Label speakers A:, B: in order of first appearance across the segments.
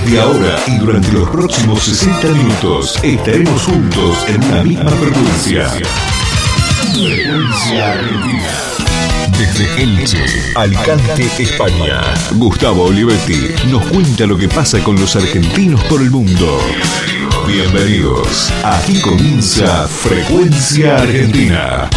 A: Desde ahora y durante los próximos 60 minutos estaremos juntos en una misma frecuencia. Frecuencia Argentina. Desde Elche, Alicante, España, Gustavo Olivetti nos cuenta lo que pasa con los argentinos por el mundo. Bienvenidos. Aquí comienza Frecuencia Argentina.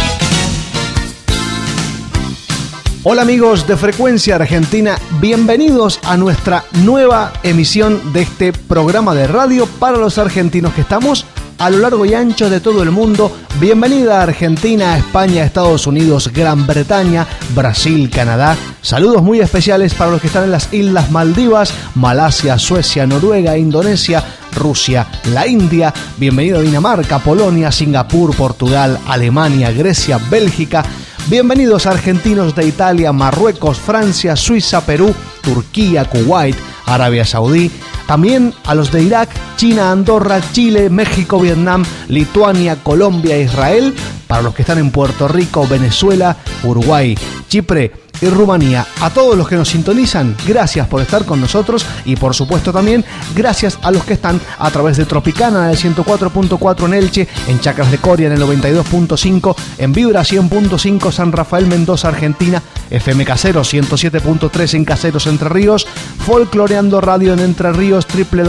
B: Hola amigos de Frecuencia Argentina, bienvenidos a nuestra nueva emisión de este programa de radio para los argentinos que estamos a lo largo y ancho de todo el mundo. Bienvenida a Argentina, España, Estados Unidos, Gran Bretaña, Brasil, Canadá. Saludos muy especiales para los que están en las Islas Maldivas, Malasia, Suecia, Noruega, Indonesia, Rusia, la India. Bienvenido a Dinamarca, Polonia, Singapur, Portugal, Alemania, Grecia, Bélgica. Bienvenidos a argentinos de Italia, Marruecos, Francia, Suiza, Perú, Turquía, Kuwait, Arabia Saudí. También a los de Irak, China, Andorra, Chile, México, Vietnam, Lituania, Colombia, Israel. Para los que están en Puerto Rico, Venezuela, Uruguay, Chipre y Rumanía. A todos los que nos sintonizan, gracias por estar con nosotros y por supuesto también gracias a los que están a través de Tropicana en el 104.4 en Elche, en Chacras de Coria en el 92.5, en Vibra 100.5 San Rafael Mendoza, Argentina, FM Caseros 107.3 en Caseros, Entre Ríos, Folcloreando Radio en Entre Ríos,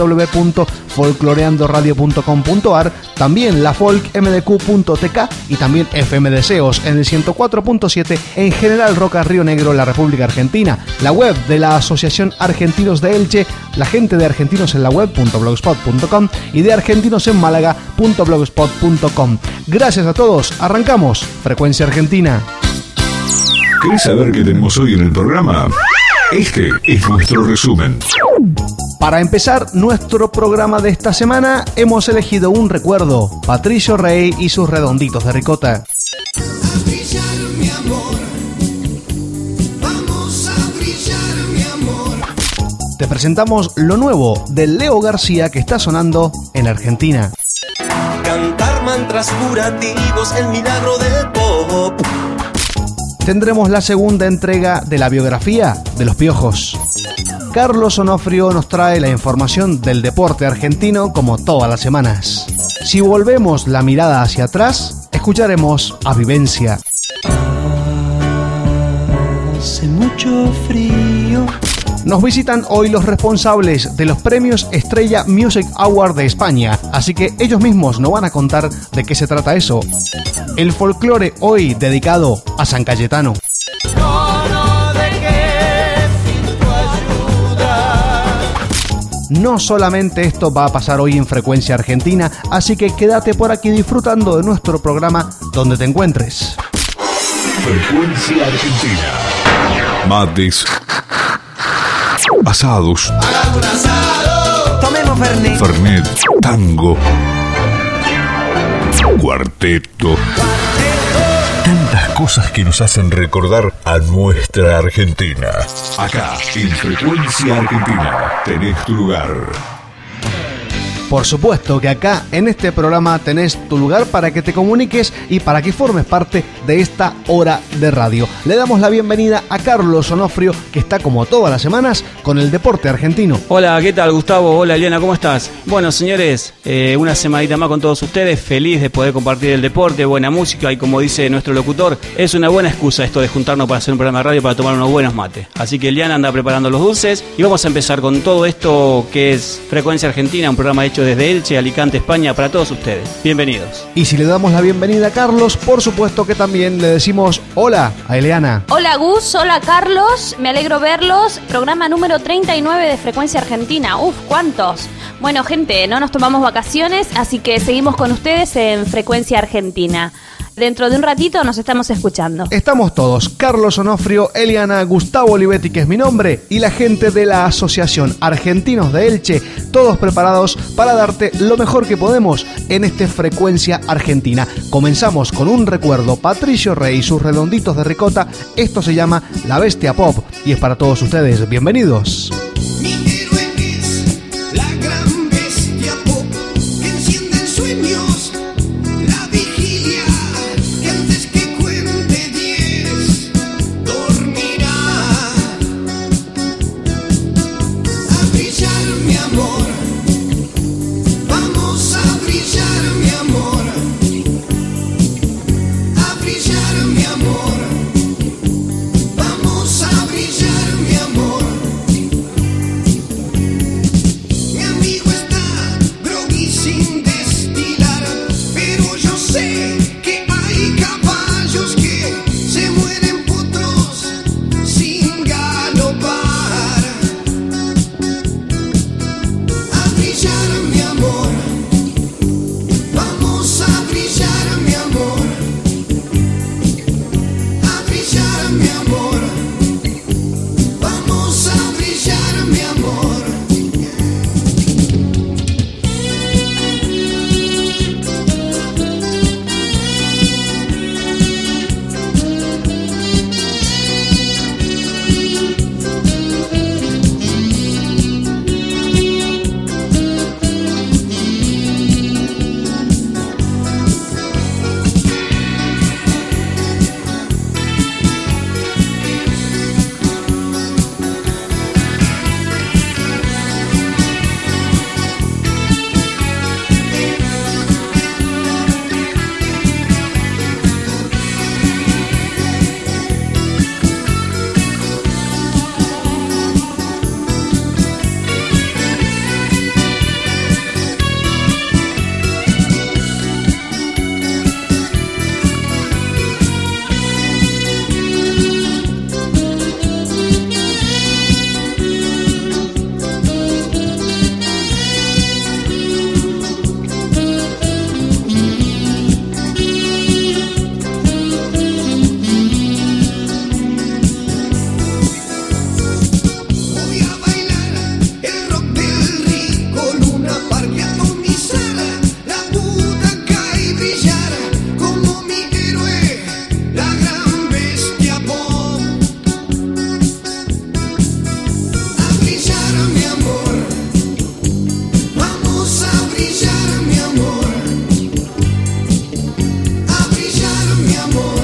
B: www.folcloreandoradio.com.ar, también la folkmdq.tk y también FM Deseos en el 104.7 en General Roca, Río Negro, la República Argentina, la web de la Asociación Argentinos de Elche, la gente de Argentinos en la web.blogspot.com y de Argentinos en Málaga.blogspot.com. Gracias a todos, arrancamos Frecuencia Argentina.
A: ¿Querés saber qué tenemos hoy en el programa? Este es nuestro resumen.
B: Para empezar nuestro programa de esta semana, hemos elegido un recuerdo, Patricio Rey y sus redonditos de ricota. Te presentamos lo nuevo de Leo García que está sonando en Argentina.
C: Cantar mantras curativos, el milagro del pop.
B: Tendremos la segunda entrega de la biografía de Los Piojos. Carlos Onofrio nos trae la información del deporte argentino como todas las semanas. Si volvemos la mirada hacia atrás, escucharemos a Vivencia.
C: Hace mucho frío.
B: Nos visitan hoy los responsables de los premios Estrella Music Award de España, así que ellos mismos nos van a contar de qué se trata eso. El folclore hoy dedicado a San Cayetano. No solamente esto va a pasar hoy en Frecuencia Argentina, así que quédate por aquí disfrutando de nuestro programa donde te encuentres.
A: Frecuencia Argentina. Mates. Asados.
C: Hagamos un asado. Tomemos Fernet.
A: Fernet. Tango. Cuarteto. Tantas cosas que nos hacen recordar a nuestra Argentina. Acá, en Frecuencia Argentina, tenés tu lugar.
B: Por supuesto que acá en este programa tenés tu lugar para que te comuniques y para que formes parte de esta hora de radio. Le damos la bienvenida a Carlos Onofrio, que está como todas las semanas con el deporte argentino.
D: Hola, ¿qué tal, Gustavo? Hola, Eliana, ¿cómo estás? Bueno, señores, una semanita más con todos ustedes, feliz de poder compartir el deporte, buena música y como dice nuestro locutor, es una buena excusa esto de juntarnos para hacer un programa de radio para tomar unos buenos mates. Así que Eliana anda preparando los dulces y vamos a empezar con todo esto que es Frecuencia Argentina, un programa hecho desde Elche, Alicante, España, para todos ustedes. Bienvenidos.
B: Y si le damos la bienvenida a Carlos, por supuesto que también le decimos hola a Eliana.
E: Hola Gus, hola Carlos, me alegro verlos. Programa número 39 de Frecuencia Argentina. Uf, ¿cuántos? Bueno, gente, no nos tomamos vacaciones, así que seguimos con ustedes en Frecuencia Argentina. Dentro de un ratito nos estamos escuchando.
B: Estamos todos, Carlos Onofrio, Eliana, Gustavo Olivetti, que es mi nombre, y la gente de la Asociación Argentinos de Elche, todos preparados para darte lo mejor que podemos en este Frecuencia Argentina. Comenzamos con un recuerdo, Patricio Rey y sus redonditos de ricota. Esto se llama La Bestia Pop y es para todos ustedes. Bienvenidos.
C: Mi amor.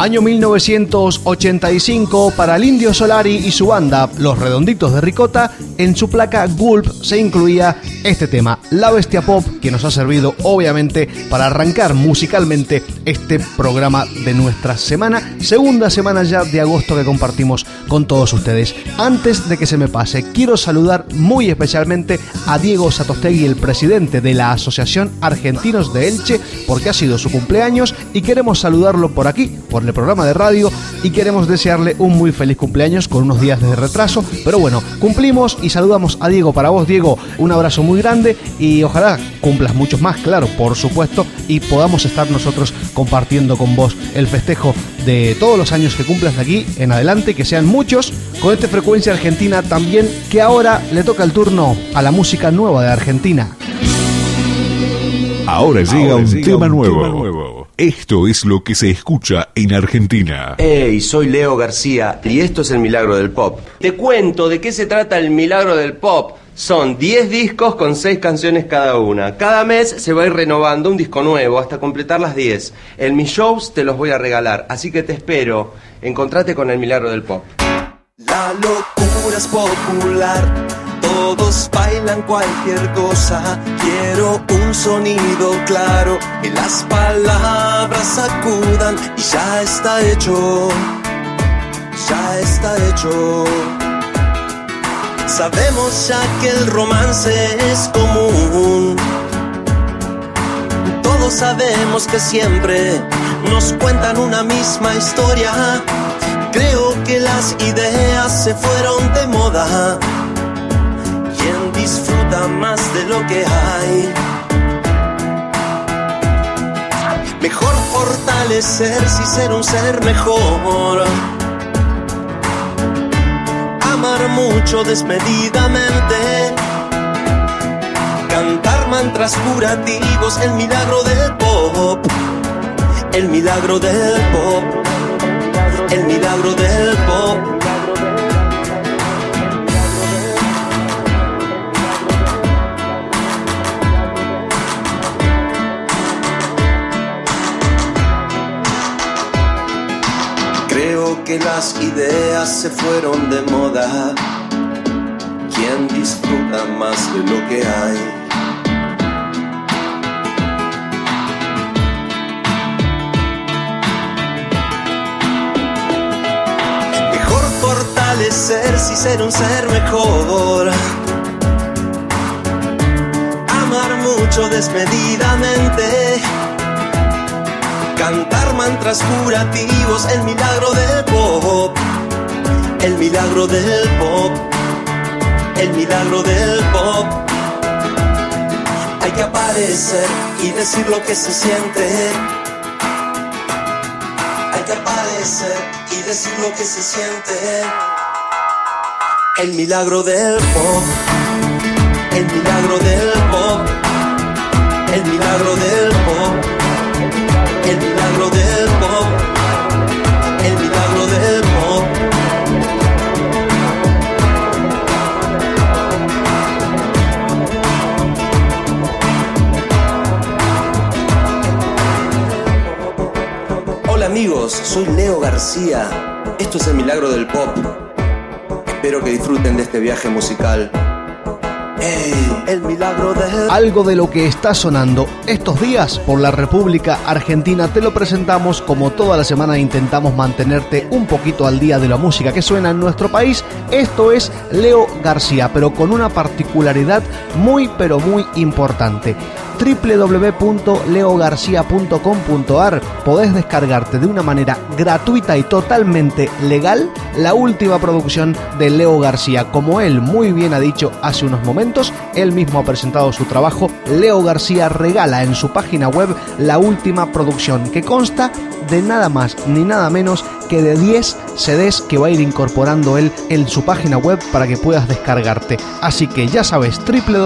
B: Año 1985 para el Indio Solari y su banda, Los Redonditos de Ricota. En su placa Gulp se incluía este tema, La Bestia Pop, que nos ha servido obviamente para arrancar musicalmente este programa de nuestra semana, segunda semana ya de agosto que compartimos con todos ustedes. Antes de que se me pase, quiero saludar muy especialmente a Diego Satostegui, el presidente de la Asociación Argentinos de Elche, porque ha sido su cumpleaños y queremos saludarlo por aquí, por el programa de radio, y queremos desearle un muy feliz cumpleaños con unos días de retraso, pero bueno, cumplimos y saludamos a Diego. Para vos, Diego, un abrazo muy grande y ojalá cumplas muchos más, claro, por supuesto, y podamos estar nosotros compartiendo con vos el festejo de todos los años que cumplas de aquí en adelante, que sean muchos, con esta Frecuencia Argentina también, que ahora le toca el turno a la música nueva de Argentina.
A: Ahora llega un tema nuevo. Esto es lo que se escucha en Argentina.
F: Hey, soy Leo García y esto es El Milagro del Pop. Te cuento de qué se trata El Milagro del Pop. Son 10 discos con 6 canciones cada una. Cada mes se va a ir renovando un disco nuevo hasta completar las 10. En mis shows te los voy a regalar, así que te espero. Encontrate con El Milagro del Pop.
C: La locura es popular, todos bailan cualquier cosa. Quiero un sonido claro, que las palabras sacudan. Y ya está hecho, ya está hecho. Sabemos ya que el romance es común. Todos sabemos que siempre nos cuentan una misma historia. Creo que las ideas se fueron de moda. ¿Quién disfruta más de lo que hay? Mejor fortalecerse y ser un ser mejor. Amar mucho desmedidamente. Cantar mantras curativos. El milagro del pop. El milagro del pop. El milagro del pop. Creo que las ideas se fueron de moda. ¿Quién disfruta más de lo que hay? Fortalecerse y ser un ser mejor. Amar mucho desmedidamente. Cantar mantras curativos. El milagro del pop. El milagro del pop. El milagro del pop. Hay que aparecer y decir lo que se siente. Hay que aparecer y decir lo que se siente. El milagro del pop. El milagro del pop. El milagro del pop. El milagro del pop. El milagro del pop. Hola amigos, soy Leo García. Esto es El Milagro del Pop. Espero que disfruten de este viaje musical. ¡Ey! El milagro del...
B: Algo de lo que está sonando estos días por la República Argentina te lo presentamos. Como toda la semana intentamos mantenerte un poquito al día de la música que suena en nuestro país. Esto es Leo García, pero con una particularidad muy pero muy importante. www.leogarcia.com.ar. Podés descargarte de una manera gratuita y totalmente legal la última producción de Leo García. Como él muy bien ha dicho hace unos momentos, él mismo ha presentado su trabajo. Leo García regala en su página web la última producción, que consta de nada más ni nada menos que de 10 CDs que va a ir incorporando él en su página web para que puedas descargarte. Así que ya sabes,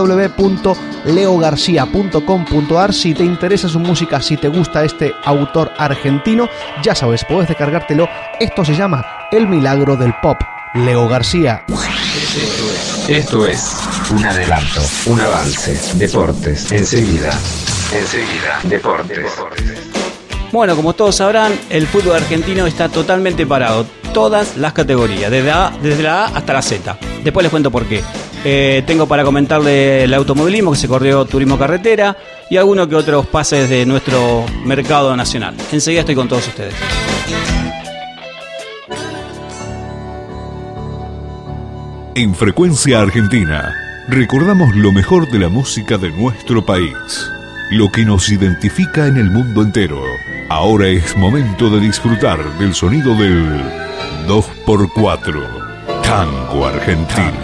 B: www.leogarcia.com.ar. Si te interesa su música, si te gusta este autor argentino, ya sabes, podés descargártelo. Esto se llama El Milagro del Pop. Leo García.
G: Esto es un adelanto, un avance. Deportes, enseguida. Deportes.
D: Bueno, como todos sabrán, el fútbol argentino está totalmente parado. Todas las categorías, desde la A hasta la Z. Después les cuento por qué. Tengo para comentarle el automovilismo, que se corrió turismo carretera, y algunos que otros pases de nuestro mercado nacional. Enseguida estoy con todos ustedes.
A: En Frecuencia Argentina, recordamos lo mejor de la música de nuestro país, lo que nos identifica en el mundo entero. Ahora es momento de disfrutar del sonido del 2x4, Tango Argentino.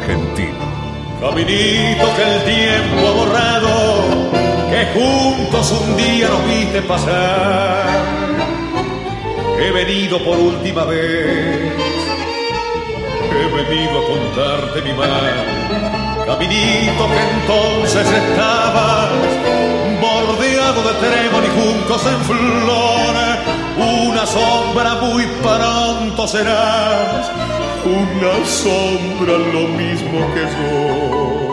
H: Caminito que el tiempo ha borrado, que juntos un día nos viste pasar. He venido por última vez, he venido a contarte mi mal. Caminito que entonces estabas bordeado de trébol y juncos en flor. Una sombra muy pronto serás, una sombra lo mismo que yo.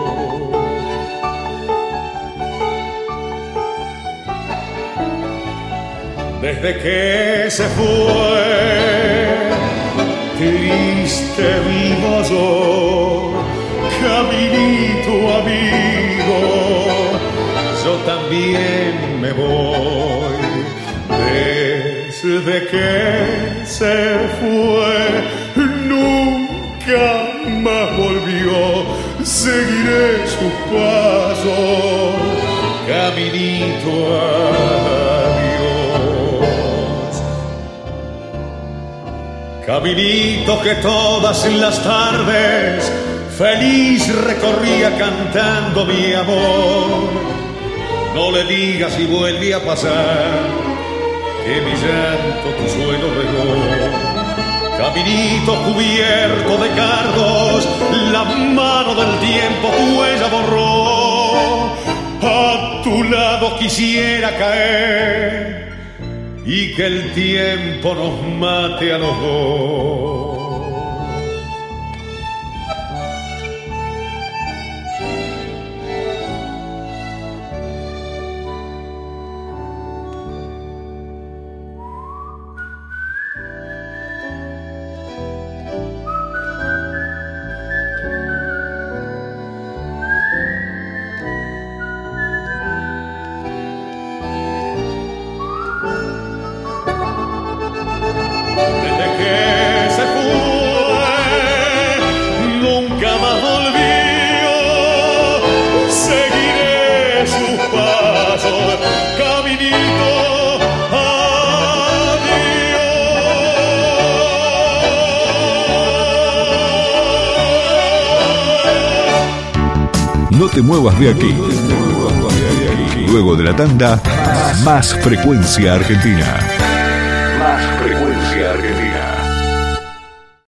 H: Desde que se fue, triste vivo yo, caminito amigo, yo también me voy. Desde que se fue, nunca más volvió, seguiré sus pasos, caminito adiós. Caminito que todas las tardes feliz recorría cantando mi amor. No le digas si vuelve a pasar, que mi llanto tu suelo regó. Caminito cubierto de cardos, la mano del tiempo tu huella borró. A tu lado quisiera caer y que el tiempo nos mate a los dos.
A: No te muevas de aquí. Luego de la tanda, más Frecuencia Argentina.